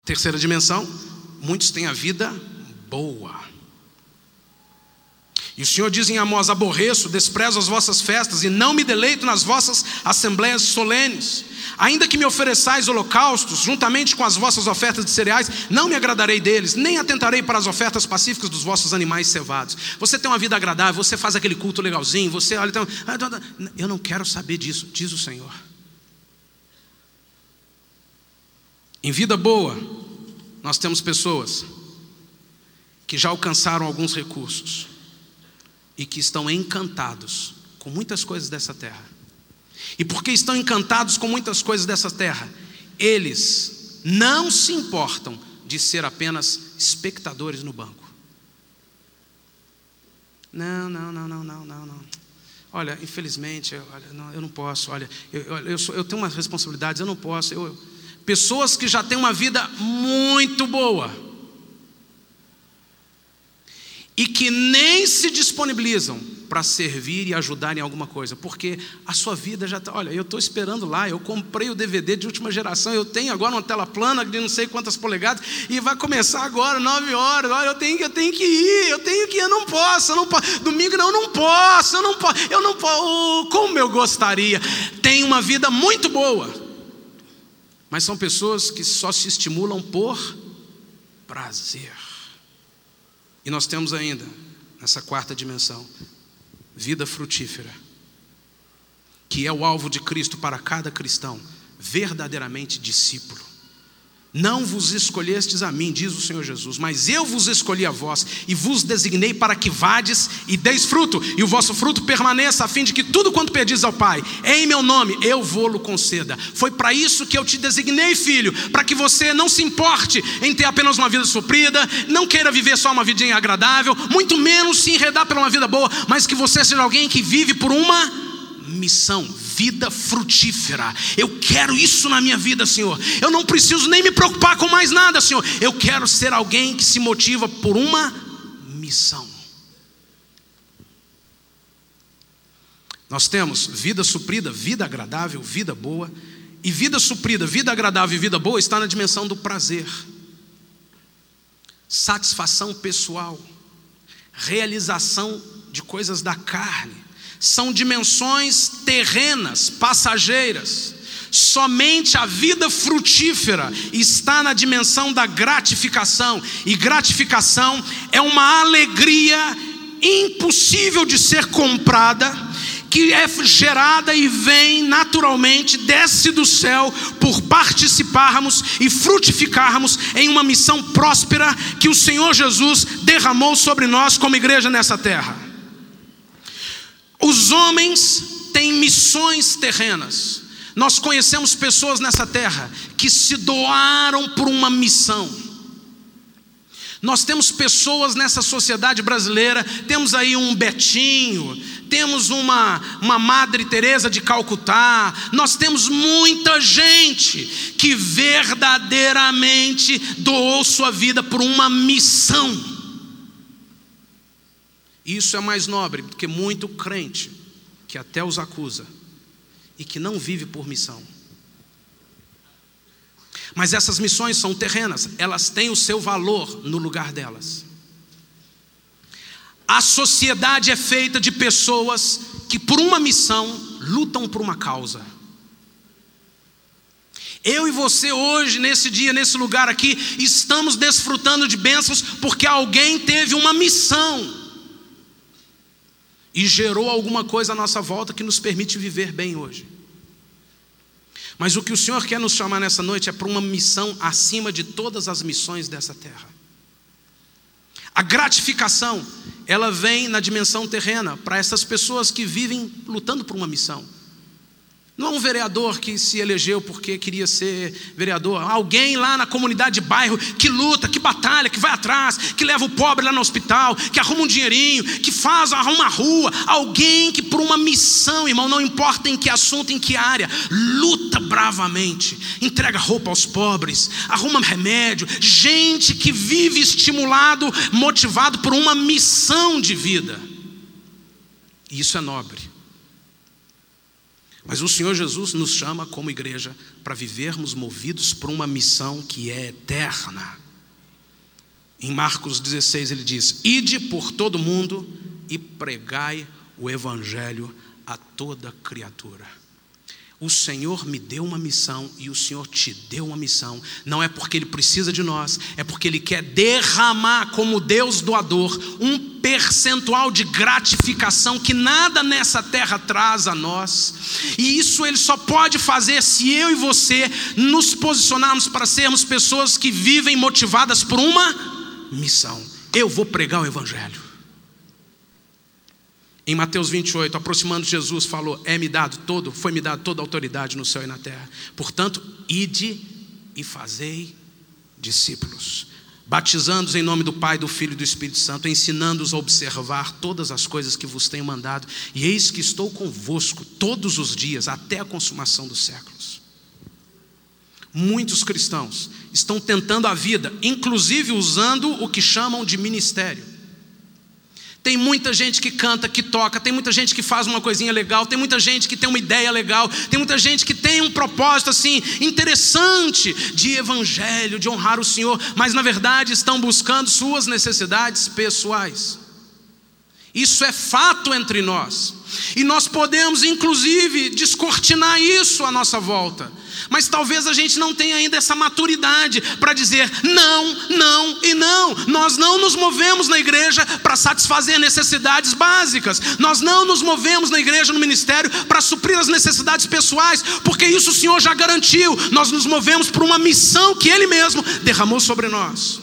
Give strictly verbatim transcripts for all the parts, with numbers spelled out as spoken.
Terceira dimensão, muitos têm a vida boa. E o Senhor diz em Amós: aborreço, desprezo as vossas festas e não me deleito nas vossas assembleias solenes. Ainda que me ofereçais holocaustos, juntamente com as vossas ofertas de cereais, não me agradarei deles, nem atentarei para as ofertas pacíficas dos vossos animais cevados. Você tem uma vida agradável, você faz aquele culto legalzinho, você olha, então, eu não quero saber disso, diz o Senhor. Em vida boa, nós temos pessoas que já alcançaram alguns recursos e que estão encantados com muitas coisas dessa terra. E porque estão encantados com muitas coisas dessa terra, eles não se importam de ser apenas espectadores no banco. Não, não, não, não, não, não, não. Olha, infelizmente, eu, olha, não, eu não posso. Olha, eu, eu, eu, sou, eu tenho umas responsabilidades, eu não posso. Eu, eu... Pessoas que já têm uma vida muito boa e que nem se disponibilizam para servir e ajudar em alguma coisa, porque a sua vida já está, olha, eu estou esperando lá, eu comprei o D V D de última geração, eu tenho agora uma tela plana de não sei quantas polegadas, e vai começar agora, nove horas, olha, eu tenho, eu tenho que ir, eu tenho que ir, eu não posso, eu não posso, domingo não, eu não posso, eu não posso, eu não posso, como eu gostaria. Tem uma vida muito boa, mas são pessoas que só se estimulam por prazer. E nós temos ainda, nessa quarta dimensão, vida frutífera, que é o alvo de Cristo para cada cristão, verdadeiramente discípulo. Não vos escolhestes a mim, diz o Senhor Jesus, mas eu vos escolhi a vós e vos designei para que vades e deis fruto, e o vosso fruto permaneça, a fim de que tudo quanto pedis ao Pai, em meu nome, eu vou-lo conceda. Foi para isso que eu te designei, filho, para que você não se importe em ter apenas uma vida suprida, não queira viver só uma vidinha agradável, muito menos se enredar por uma vida boa, mas que você seja alguém que vive por uma missão, vida frutífera. Eu quero isso na minha vida, Senhor. Eu não preciso nem me preocupar com mais nada, Senhor. Eu quero ser alguém que se motiva por uma missão. Nós temos vida suprida, vida agradável, vida boa. E vida suprida, vida agradável e vida boa está na dimensão do prazer, satisfação pessoal, realização de coisas da carne. São dimensões terrenas, passageiras. Somente a vida frutífera está na dimensão da gratificação. E gratificação é uma alegria impossível de ser comprada, que é gerada e vem naturalmente, desce do céu, por participarmos e frutificarmos em uma missão próspera que o Senhor Jesus derramou sobre nós como igreja nessa terra. Os homens têm missões terrenas. Nós conhecemos pessoas nessa terra que se doaram por uma missão. Nós temos pessoas nessa sociedade brasileira, temos aí um Betinho, temos uma, uma Madre Teresa de Calcutá, nós temos muita gente que verdadeiramente doou sua vida por uma missão. Isso é mais nobre do que muito crente que até os acusa e que não vive por missão. Mas essas missões são terrenas, elas têm o seu valor no lugar delas. A sociedade é feita de pessoas que por uma missão lutam por uma causa. Eu e você hoje, nesse dia, nesse lugar aqui, estamos desfrutando de bênçãos porque alguém teve uma missão e gerou alguma coisa à nossa volta que nos permite viver bem hoje. Mas o que o Senhor quer nos chamar nessa noite é para uma missão acima de todas as missões dessa terra. A gratificação, ela vem na dimensão terrena, para essas pessoas que vivem lutando por uma missão. Não é um vereador que se elegeu porque queria ser vereador. Alguém lá na comunidade de bairro que luta, que batalha, que vai atrás, que leva o pobre lá no hospital, que arruma um dinheirinho, que faz, arruma a rua. Alguém que por uma missão, irmão, não importa em que assunto, em que área, luta bravamente, entrega roupa aos pobres, arruma remédio. Gente que vive estimulado, motivado por uma missão de vida. E isso é nobre. Mas o Senhor Jesus nos chama como igreja para vivermos movidos por uma missão que é eterna. Em Marcos dezesseis ele diz: ide por todo mundo e pregai o evangelho a toda criatura. O Senhor me deu uma missão e o Senhor te deu uma missão. Não é porque Ele precisa de nós, é porque Ele quer derramar como Deus doador um percentual de gratificação que nada nessa terra traz a nós. E isso Ele só pode fazer se eu e você nos posicionarmos para sermos pessoas que vivem motivadas por uma missão. Eu vou pregar o evangelho. Em Mateus vinte e oito, aproximando Jesus, falou: é-me dado todo, foi-me dado toda a autoridade no céu e na terra. Portanto, ide e fazei discípulos, batizando-os em nome do Pai, do Filho e do Espírito Santo, ensinando-os a observar todas as coisas que vos tenho mandado. E eis que estou convosco todos os dias, até a consumação dos séculos. Muitos cristãos estão tentando a vida, inclusive usando o que chamam de ministério. Tem muita gente que canta, que toca, tem muita gente que faz uma coisinha legal, tem muita gente que tem uma ideia legal, tem muita gente que tem um propósito assim interessante de evangelho, de honrar o Senhor, mas na verdade estão buscando suas necessidades pessoais. Isso é fato entre nós, e nós podemos inclusive descortinar isso à nossa volta, mas talvez a gente não tenha ainda essa maturidade para dizer não, não e não. Nós não nos movemos na igreja para satisfazer necessidades básicas, nós não nos movemos na igreja, no ministério, para suprir as necessidades pessoais, porque isso o Senhor já garantiu. Nós nos movemos por uma missão que Ele mesmo derramou sobre nós.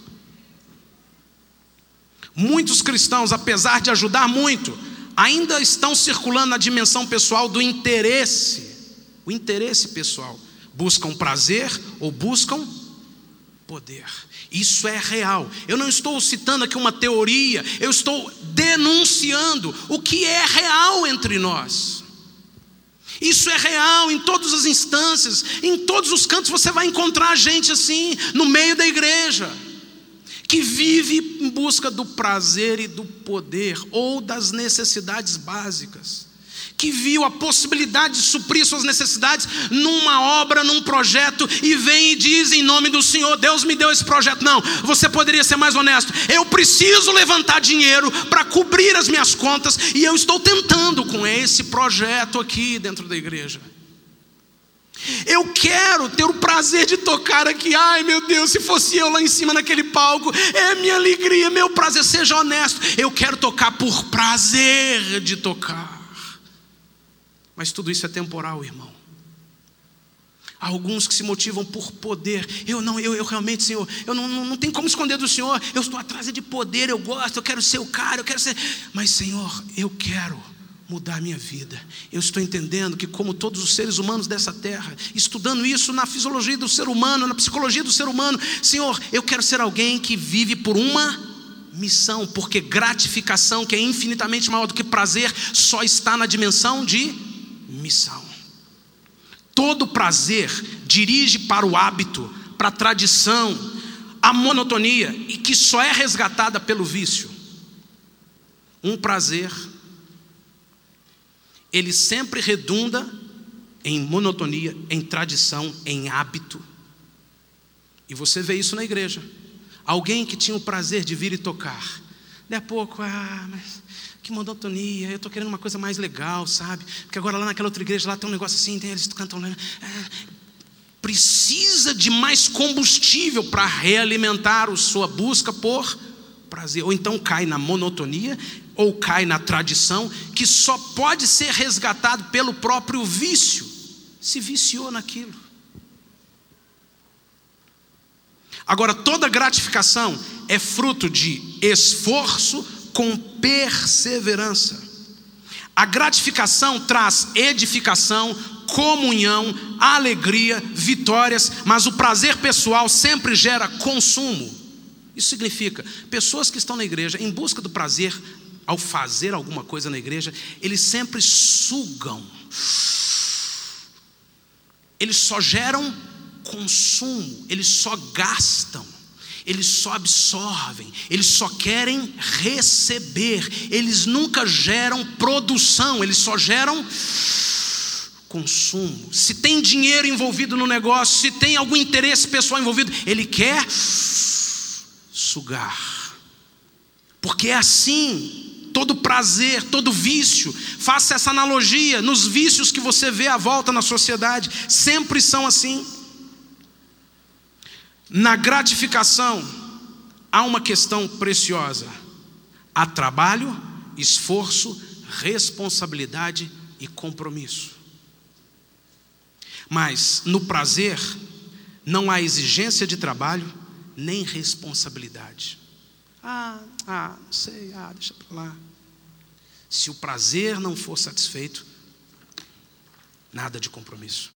Muitos cristãos, apesar de ajudar muito, ainda estão circulando na dimensão pessoal do interesse. O interesse pessoal. Buscam prazer ou buscam poder. Isso é real. Eu não estou citando aqui uma teoria, eu estou denunciando o que é real entre nós. Isso é real em todas as instâncias, em todos os cantos você vai encontrar gente assim, no meio da igreja, que vive em busca do prazer e do poder, ou das necessidades básicas, que viu a possibilidade de suprir suas necessidades numa obra, num projeto, e vem e diz em nome do Senhor: Deus me deu esse projeto. Não, você poderia ser mais honesto: eu preciso levantar dinheiro para cobrir as minhas contas, e eu estou tentando com esse projeto aqui dentro da igreja. Eu quero ter o prazer de tocar aqui. Ai meu Deus, se fosse eu lá em cima naquele palco, é minha alegria, meu prazer. Seja honesto, eu quero tocar por prazer de tocar. Mas tudo isso é temporal, irmão. Há alguns que se motivam por poder. Eu não, eu, eu realmente, Senhor, eu não, não, não tenho como esconder do Senhor. Eu estou atrás de poder, eu gosto, eu quero ser o cara, eu quero ser... Mas Senhor, eu quero mudar a minha vida. Eu estou entendendo que, como todos os seres humanos dessa terra, estudando isso na fisiologia do ser humano, na psicologia do ser humano, Senhor, eu quero ser alguém que vive por uma missão, porque gratificação, que é infinitamente maior do que prazer, só está na dimensão de missão. Todo prazer dirige para o hábito, para a tradição, a monotonia, e que só é resgatada pelo vício. Um prazer, ele sempre redunda em monotonia, em tradição, em hábito. E você vê isso na igreja. Alguém que tinha o prazer de vir e tocar, daí a pouco, ah, mas que monotonia, eu estou querendo uma coisa mais legal, sabe? Porque agora lá naquela outra igreja, lá tem um negócio assim, tem, eles cantam lá. Ah, precisa de mais combustível para realimentar a sua busca por prazer. Ou então cai na monotonia, ou cai na tradição, que só pode ser resgatado pelo próprio vício. Se viciou naquilo. Agora, toda gratificação é fruto de esforço com perseverança. A gratificação traz edificação, comunhão, alegria, vitórias, mas o prazer pessoal sempre gera consumo. Isso significa, pessoas que estão na igreja em busca do prazer, ao fazer alguma coisa na igreja, eles sempre sugam, eles só geram consumo, eles só gastam, eles só absorvem, eles só querem receber, eles nunca geram produção, eles só geram consumo, se tem dinheiro envolvido no negócio, se tem algum interesse pessoal envolvido, ele quer sugar. Porque é assim, todo prazer, todo vício, faça essa analogia nos vícios que você vê à volta na sociedade, sempre são assim. Na gratificação, há uma questão preciosa: há trabalho, esforço, responsabilidade e compromisso. Mas no prazer, não há exigência de trabalho, nem responsabilidade. Ah, ah, não sei, ah, deixa para lá. Se o prazer não for satisfeito, nada de compromisso.